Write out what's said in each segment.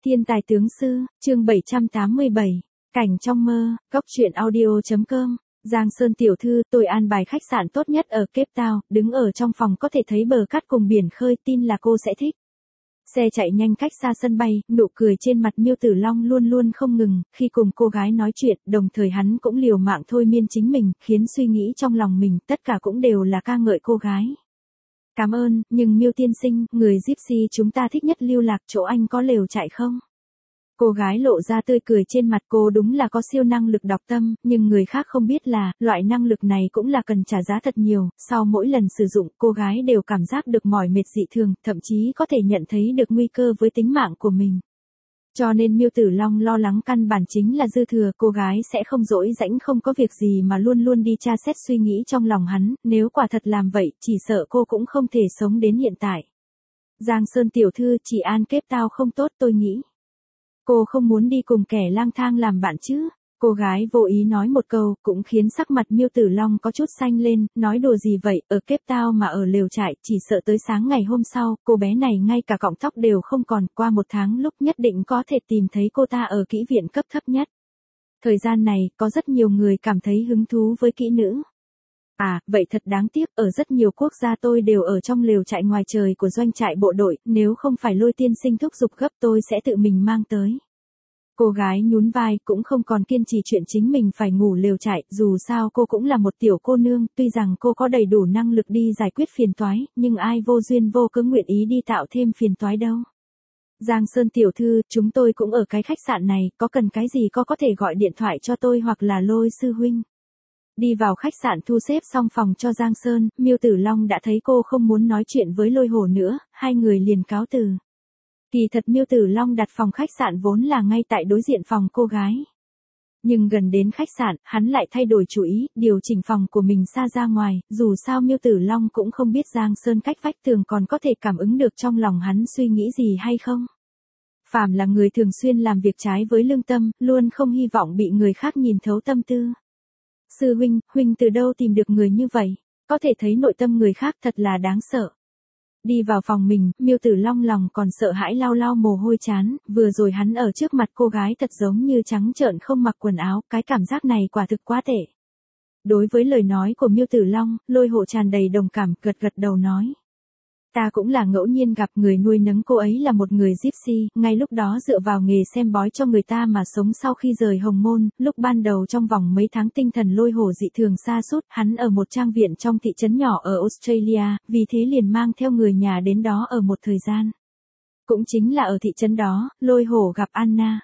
Thiên tài tướng sư, chương 787, cảnh trong mơ, góc truyện audio.com. Giang Sơn tiểu thư, tôi an bài khách sạn tốt nhất ở Cape Town, đứng ở trong phòng có thể thấy bờ cát cùng biển khơi, tin là cô sẽ thích. Xe chạy nhanh cách xa sân bay, nụ cười trên mặt Miêu Tử Long luôn luôn không ngừng, khi cùng cô gái nói chuyện, đồng thời hắn cũng liều mạng thôi miên chính mình, khiến suy nghĩ trong lòng mình, tất cả cũng đều là ca ngợi cô gái. Cảm ơn, nhưng Miêu tiên sinh, người Gypsy chúng ta thích nhất lưu lạc, chỗ anh có lều trại không? Cô gái lộ ra tươi cười trên mặt, cô đúng là có siêu năng lực đọc tâm, nhưng người khác không biết là, loại năng lực này cũng là cần trả giá thật nhiều, sau mỗi lần sử dụng, cô gái đều cảm giác được mỏi mệt dị thường, thậm chí có thể nhận thấy được nguy cơ với tính mạng của mình. Cho nên Miêu Tử Long lo lắng căn bản chính là dư thừa, cô gái sẽ không dỗi rãnh không có việc gì mà luôn luôn đi tra xét suy nghĩ trong lòng hắn, nếu quả thật làm vậy, chỉ sợ cô cũng không thể sống đến hiện tại. Giang Sơn tiểu thư, chỉ an Cape Town không tốt tôi nghĩ. Cô không muốn đi cùng kẻ lang thang làm bạn chứ? Cô gái vô ý nói một câu, cũng khiến sắc mặt Miêu Tử Long có chút xanh lên, nói đùa gì vậy, ở Cape Town mà ở lều trại, chỉ sợ tới sáng ngày hôm sau, cô bé này ngay cả cọng tóc đều không còn, qua một tháng lúc nhất định có thể tìm thấy cô ta ở kỹ viện cấp thấp nhất. Thời gian này, có rất nhiều người cảm thấy hứng thú với kỹ nữ. À, vậy thật đáng tiếc, ở rất nhiều quốc gia tôi đều ở trong lều trại ngoài trời của doanh trại bộ đội, nếu không phải Lôi tiên sinh thúc giục gấp tôi sẽ tự mình mang tới. Cô gái nhún vai, cũng không còn kiên trì chuyện chính mình phải ngủ lều trại, dù sao cô cũng là một tiểu cô nương, tuy rằng cô có đầy đủ năng lực đi giải quyết phiền toái, nhưng ai vô duyên vô cớ nguyện ý đi tạo thêm phiền toái đâu. Giang Sơn tiểu thư, chúng tôi cũng ở cái khách sạn này, có cần cái gì có thể gọi điện thoại cho tôi hoặc là Lôi sư huynh. Đi vào khách sạn thu xếp xong phòng cho Giang Sơn, Miêu Tử Long đã thấy cô không muốn nói chuyện với Lôi Hổ nữa, hai người liền cáo từ. Kỳ thật Miêu Tử Long đặt phòng khách sạn vốn là ngay tại đối diện phòng cô gái. Nhưng gần đến khách sạn, hắn lại thay đổi chủ ý, điều chỉnh phòng của mình xa ra ngoài, dù sao Miêu Tử Long cũng không biết Giang Sơn cách vách tường còn có thể cảm ứng được trong lòng hắn suy nghĩ gì hay không. Phàm là người thường xuyên làm việc trái với lương tâm, luôn không hy vọng bị người khác nhìn thấu tâm tư. Sư huynh, huynh từ đâu tìm được người như vậy? Có thể thấy nội tâm người khác thật là đáng sợ. Đi vào phòng mình, Miêu Tử Long lòng còn sợ hãi lau lau mồ hôi chán, vừa rồi hắn ở trước mặt cô gái thật giống như trắng trợn không mặc quần áo, cái cảm giác này quả thực quá tệ. Đối với lời nói của Miêu Tử Long, Lôi Hổ tràn đầy đồng cảm, gật gật đầu nói. Ta cũng là ngẫu nhiên gặp, người nuôi nấng cô ấy là một người Gypsy, ngay lúc đó dựa vào nghề xem bói cho người ta mà sống sau khi rời Hồng Môn, lúc ban đầu trong vòng mấy tháng tinh thần Lôi Hổ dị thường sa sút, hắn ở một trang viện trong thị trấn nhỏ ở Australia, vì thế liền mang theo người nhà đến đó ở một thời gian. Cũng chính là ở thị trấn đó, Lôi Hổ gặp Anna.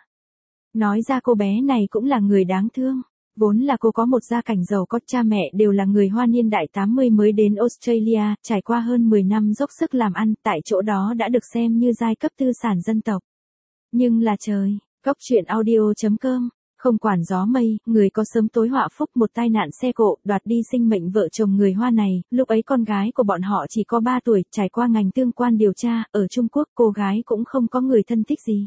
Nói ra cô bé này cũng là người đáng thương. Vốn là cô có một gia cảnh giàu có, cha mẹ đều là người Hoa niên đại 80 mới đến Australia, trải qua hơn 10 năm dốc sức làm ăn, tại chỗ đó đã được xem như giai cấp tư sản dân tộc. Nhưng là trời, góc truyện audio.com, không quản gió mây, người có sớm tối họa phúc, một tai nạn xe cộ, đoạt đi sinh mệnh vợ chồng người Hoa này, lúc ấy con gái của bọn họ chỉ có 3 tuổi, trải qua ngành tương quan điều tra, ở Trung Quốc cô gái cũng không có người thân thích gì.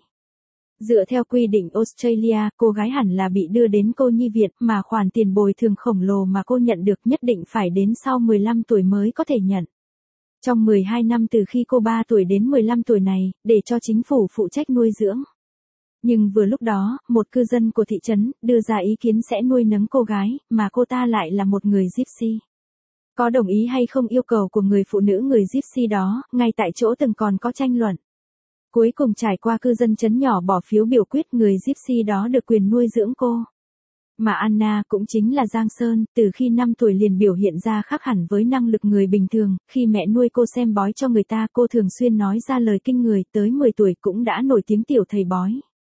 Dựa theo quy định Australia, cô gái hẳn là bị đưa đến cô nhi viện, mà khoản tiền bồi thường khổng lồ mà cô nhận được nhất định phải đến sau 15 tuổi mới có thể nhận. Trong 12 năm từ khi cô 3 tuổi đến 15 tuổi này, để cho chính phủ phụ trách nuôi dưỡng. Nhưng vừa lúc đó, một cư dân của thị trấn, đưa ra ý kiến sẽ nuôi nấng cô gái, mà cô ta lại là một người Gypsy. Có đồng ý hay không yêu cầu của người phụ nữ người Gypsy đó, ngay tại chỗ từng còn có tranh luận. Cuối cùng trải qua cư dân trấn nhỏ bỏ phiếu biểu quyết, người Gypsy đó được quyền nuôi dưỡng cô. Mà Anna cũng chính là Giang Sơn, từ khi 5 tuổi liền biểu hiện ra khác hẳn với năng lực người bình thường, khi mẹ nuôi cô xem bói cho người ta cô thường xuyên nói ra lời kinh người, tới 10 tuổi cũng đã nổi tiếng tiểu thầy bói.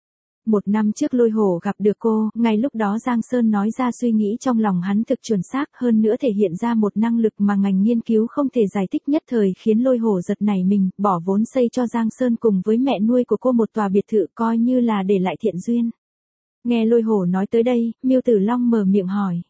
Một năm trước Lôi Hổ gặp được cô, ngay lúc đó Giang Sơn nói ra suy nghĩ trong lòng hắn thực chuẩn xác, hơn nữa thể hiện ra một năng lực mà ngành nghiên cứu không thể giải thích, nhất thời khiến Lôi Hổ giật nảy mình, bỏ vốn xây cho Giang Sơn cùng với mẹ nuôi của cô một tòa biệt thự, coi như là để lại thiện duyên. Nghe Lôi Hổ nói tới đây, Miêu Tử Long mở miệng hỏi.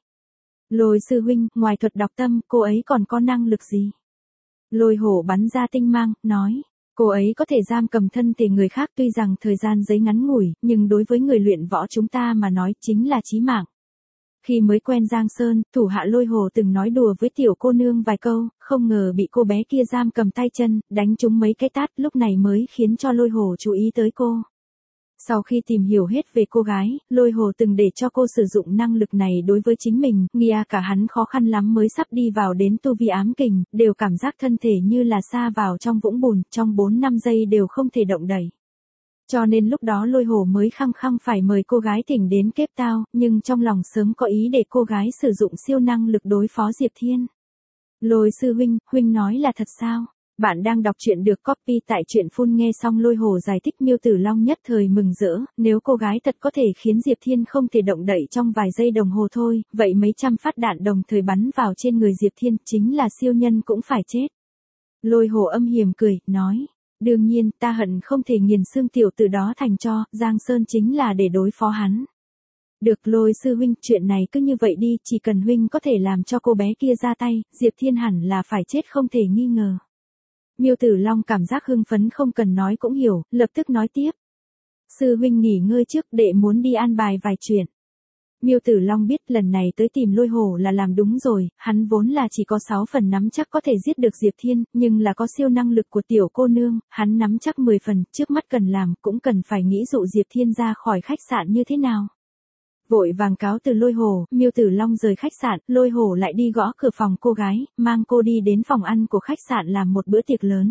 Lôi sư huynh, ngoài thuật đọc tâm, cô ấy còn có năng lực gì? Lôi Hổ bắn ra tinh mang, nói. Cô ấy có thể giam cầm thân thể người khác, tuy rằng thời gian giấy ngắn ngủi, nhưng đối với người luyện võ chúng ta mà nói chính là chí mạng. Khi mới quen Giang Sơn, thủ hạ Lôi Hổ từng nói đùa với tiểu cô nương vài câu, không ngờ bị cô bé kia giam cầm tay chân, đánh trúng mấy cái tát, lúc này mới khiến cho Lôi Hổ chú ý tới cô. Sau khi tìm hiểu hết về cô gái, Lôi Hồ từng để cho cô sử dụng năng lực này đối với chính mình, nghe cả hắn khó khăn lắm mới sắp đi vào đến tu vi ám kình, đều cảm giác thân thể như là sa vào trong vũng bùn, trong 4-5 giây đều không thể động đậy. Cho nên lúc đó Lôi Hồ mới khăng khăng phải mời cô gái thỉnh đến Cape Town, nhưng trong lòng sớm có ý để cô gái sử dụng siêu năng lực đối phó Diệp Thiên. Lôi sư huynh, huynh nói là thật sao? Bạn đang đọc truyện được copy tại truyện phun. Nghe xong Lôi Hồ giải thích, Miêu Tử Long nhất thời mừng rỡ, nếu cô gái thật có thể khiến Diệp Thiên không thể động đậy trong vài giây đồng hồ thôi, vậy mấy trăm phát đạn đồng thời bắn vào trên người Diệp Thiên, chính là siêu nhân cũng phải chết. Lôi Hồ âm hiểm cười, nói, đương nhiên, ta hận không thể nghiền xương tiểu tử đó thành tro, Giang Sơn chính là để đối phó hắn. Được Lôi sư huynh, chuyện này cứ như vậy đi, chỉ cần huynh có thể làm cho cô bé kia ra tay, Diệp Thiên hẳn là phải chết không thể nghi ngờ. Miêu Tử Long cảm giác hưng phấn không cần nói cũng hiểu, lập tức nói tiếp. Sư huynh nghỉ ngơi trước, đệ muốn đi an bài vài chuyện. Miêu Tử Long biết lần này tới tìm Lôi Hồ là làm đúng rồi, hắn vốn là chỉ có 6 phần nắm chắc có thể giết được Diệp Thiên, nhưng là có siêu năng lực của tiểu cô nương, hắn nắm chắc 10 phần, trước mắt cần làm cũng cần phải nghĩ dụ Diệp Thiên ra khỏi khách sạn như thế nào. Vội vàng cáo từ Lôi Hồ, Miêu Tử Long rời khách sạn, Lôi Hồ lại đi gõ cửa phòng cô gái, mang cô đi đến phòng ăn của khách sạn làm một bữa tiệc lớn.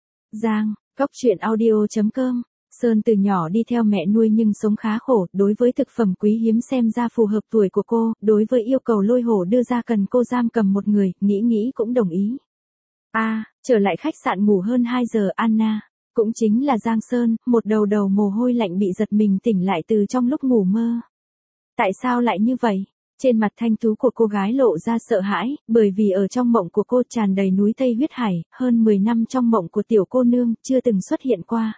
Cóc truyện audio.com. Sơn từ nhỏ đi theo mẹ nuôi nhưng sống khá khổ, đối với thực phẩm quý hiếm xem ra phù hợp tuổi của cô, đối với yêu cầu Lôi Hồ đưa ra cần cô giam cầm một người, nghĩ cũng đồng ý. Trở lại khách sạn ngủ hơn 2 giờ, Anna, cũng chính là Giang Sơn, một đầu mồ hôi lạnh bị giật mình tỉnh lại từ trong lúc ngủ mơ. Tại sao lại như vậy? Trên mặt thanh tú của cô gái lộ ra sợ hãi, bởi vì ở trong mộng của cô tràn đầy núi Tây huyết hải, hơn 10 năm trong mộng của tiểu cô nương, chưa từng xuất hiện qua.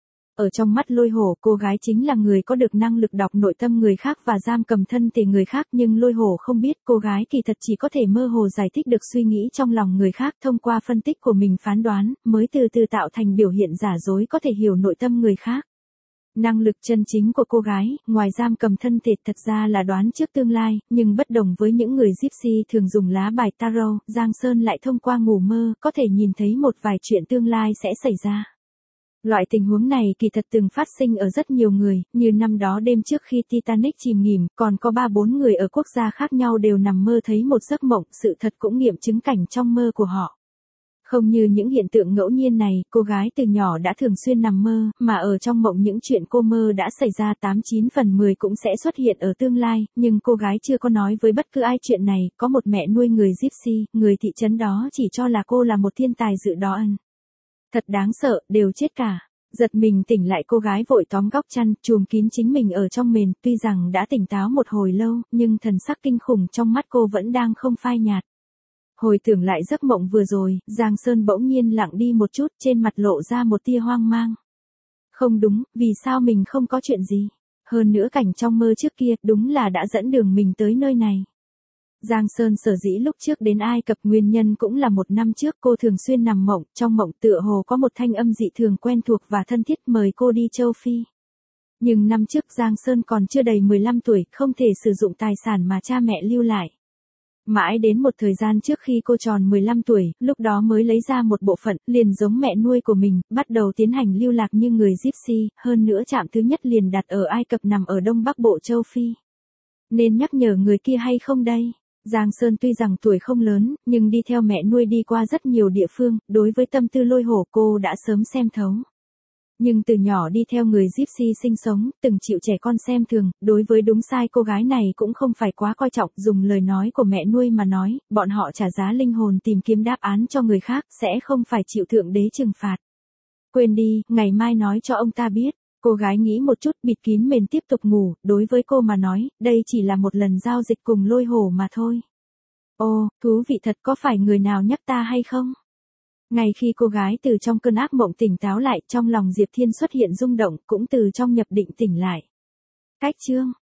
Ở trong mắt Lôi Hồ, cô gái chính là người có được năng lực đọc nội tâm người khác và giam cầm thân thể người khác, nhưng Lôi Hồ không biết cô gái kỳ thật chỉ có thể mơ hồ giải thích được suy nghĩ trong lòng người khác, thông qua phân tích của mình phán đoán, mới từ từ tạo thành biểu hiện giả dối có thể hiểu nội tâm người khác. Năng lực chân chính của cô gái, ngoài giam cầm thân thể thật ra là đoán trước tương lai, nhưng bất đồng với những người gypsy thường dùng lá bài tarot, Giang Sơn lại thông qua ngủ mơ, có thể nhìn thấy một vài chuyện tương lai sẽ xảy ra. Loại tình huống này kỳ thật từng phát sinh ở rất nhiều người, như năm đó đêm trước khi Titanic chìm nghỉm, còn có 3-4 người ở quốc gia khác nhau đều nằm mơ thấy một giấc mộng, sự thật cũng nghiệm chứng cảnh trong mơ của họ. Không như những hiện tượng ngẫu nhiên này, cô gái từ nhỏ đã thường xuyên nằm mơ, mà ở trong mộng những chuyện cô mơ đã xảy ra 89 phần 10 cũng sẽ xuất hiện ở tương lai, nhưng cô gái chưa có nói với bất cứ ai chuyện này, có một mẹ nuôi người gypsy, người thị trấn đó chỉ cho là cô là một thiên tài dự đoán. Thật đáng sợ, đều chết cả. Giật mình tỉnh lại, cô gái vội tóm góc chăn, chùm kín chính mình ở trong mền, tuy rằng đã tỉnh táo một hồi lâu, nhưng thần sắc kinh khủng trong mắt cô vẫn đang không phai nhạt. Hồi tưởng lại giấc mộng vừa rồi, Giang Sơn bỗng nhiên lặng đi một chút, trên mặt lộ ra một tia hoang mang. Không đúng, vì sao mình không có chuyện gì? Hơn nữa cảnh trong mơ trước kia, đúng là đã dẫn đường mình tới nơi này. Giang Sơn sở dĩ lúc trước đến Ai Cập nguyên nhân cũng là 1 năm trước cô thường xuyên nằm mộng, trong mộng tựa hồ có một thanh âm dị thường quen thuộc và thân thiết mời cô đi châu Phi. Nhưng năm trước Giang Sơn còn chưa đầy 15 tuổi, không thể sử dụng tài sản mà cha mẹ lưu lại. Mãi đến một thời gian trước khi cô tròn 15 tuổi, lúc đó mới lấy ra một bộ phận, liền giống mẹ nuôi của mình, bắt đầu tiến hành lưu lạc như người gypsy, hơn nữa trạm thứ nhất liền đặt ở Ai Cập nằm ở đông bắc bộ châu Phi. Nên nhắc nhở người kia hay không đây? Giang Sơn tuy rằng tuổi không lớn, nhưng đi theo mẹ nuôi đi qua rất nhiều địa phương, đối với tâm tư Lôi Hồ cô đã sớm xem thấu. Nhưng từ nhỏ đi theo người gypsy sinh sống, từng chịu trẻ con xem thường, đối với đúng sai cô gái này cũng không phải quá coi trọng, dùng lời nói của mẹ nuôi mà nói, bọn họ trả giá linh hồn tìm kiếm đáp án cho người khác, sẽ không phải chịu thượng đế trừng phạt. Quên đi, ngày mai nói cho ông ta biết. Cô gái nghĩ một chút, bịt kín mền tiếp tục ngủ, đối với cô mà nói, đây chỉ là một lần giao dịch cùng Lôi Hồ mà thôi. Ồ, thú vị thật, có phải người nào nhắc ta hay không? Ngay khi cô gái từ trong cơn ác mộng tỉnh táo lại, trong lòng Diệp Thiên xuất hiện rung động, cũng từ trong nhập định tỉnh lại. Cách chương